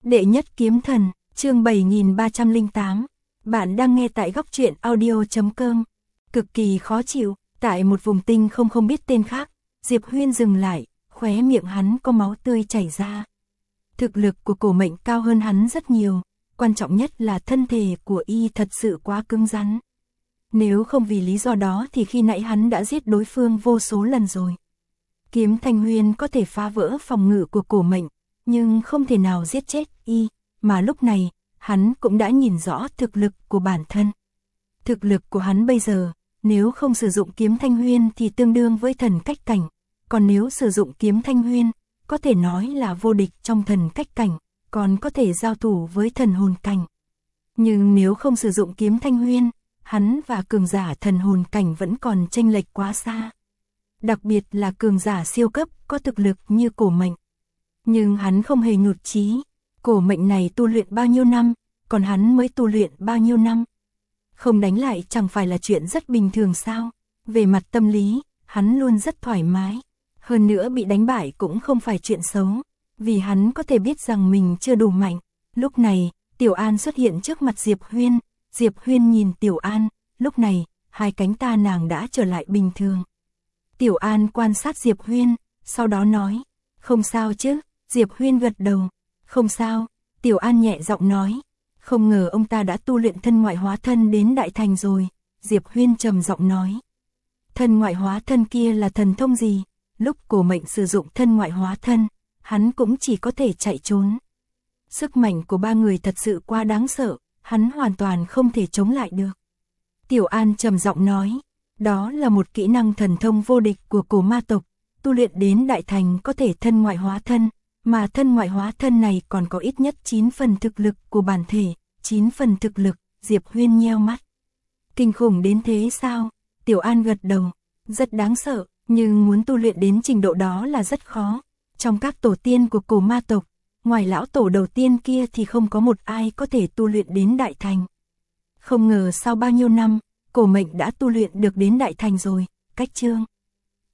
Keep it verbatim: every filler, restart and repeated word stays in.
Đệ nhất kiếm thần, chương bảy nghìn ba trăm lẻ tám. Bạn đang nghe tại góc truyện audio chấm com. Cực kỳ khó chịu, tại một vùng tinh không không biết tên khác, Diệp Huyên dừng lại, khóe miệng hắn có máu tươi chảy ra. Thực lực của Cổ Mệnh cao hơn hắn rất nhiều, quan trọng nhất là thân thể của y thật sự quá cứng rắn. Nếu không vì lý do đó thì khi nãy hắn đã giết đối phương vô số lần rồi. Kiếm Thanh Huyên có thể phá vỡ phòng ngự của Cổ Mệnh, nhưng không thể nào giết chết y, mà lúc này, hắn cũng đã nhìn rõ thực lực của bản thân. Thực lực của hắn bây giờ, nếu không sử dụng kiếm Thanh Huyên thì tương đương với thần cách cảnh, còn nếu sử dụng kiếm Thanh Huyên, có thể nói là vô địch trong thần cách cảnh, còn có thể giao thủ với thần hồn cảnh. Nhưng nếu không sử dụng kiếm Thanh Huyên, hắn và cường giả thần hồn cảnh vẫn còn chênh lệch quá xa. Đặc biệt là cường giả siêu cấp có thực lực như Cổ Mệnh. Nhưng hắn không hề nhụt chí, Cổ Mệnh này tu luyện bao nhiêu năm, còn hắn mới tu luyện bao nhiêu năm. Không đánh lại chẳng phải là chuyện rất bình thường sao? Về mặt tâm lý, hắn luôn rất thoải mái. Hơn nữa bị đánh bại cũng không phải chuyện xấu, vì hắn có thể biết rằng mình chưa đủ mạnh. Lúc này, Tiểu An xuất hiện trước mặt Diệp Huyên. Diệp Huyên nhìn Tiểu An, lúc này, hai cánh ta nàng đã trở lại bình thường. Tiểu An quan sát Diệp Huyên, sau đó nói, không sao chứ? Diệp Huyên gật đầu, không sao. Tiểu An nhẹ giọng nói, không ngờ ông ta đã tu luyện thân ngoại hóa thân đến đại thành rồi. Diệp Huyên trầm giọng nói, thân ngoại hóa thân kia là thần thông gì? Lúc Cổ Mệnh sử dụng thân ngoại hóa thân, hắn cũng chỉ có thể chạy trốn. Sức mạnh của ba người thật sự quá đáng sợ, hắn hoàn toàn không thể chống lại được. Tiểu An trầm giọng nói, đó là một kỹ năng thần thông vô địch của cổ ma tộc, tu luyện đến đại thành có thể thân ngoại hóa thân, mà thân ngoại hóa thân này còn có ít nhất chín phần thực lực của bản thể, chín phần thực lực. Diệp Huyên nheo mắt. Kinh khủng đến thế sao? Tiểu An gật đầu, rất đáng sợ, nhưng muốn tu luyện đến trình độ đó là rất khó. Trong các tổ tiên của cổ ma tộc, ngoài lão tổ đầu tiên kia thì không có một ai có thể tu luyện đến đại thành. Không ngờ sau bao nhiêu năm, Cổ Mệnh đã tu luyện được đến đại thành rồi. Cách chương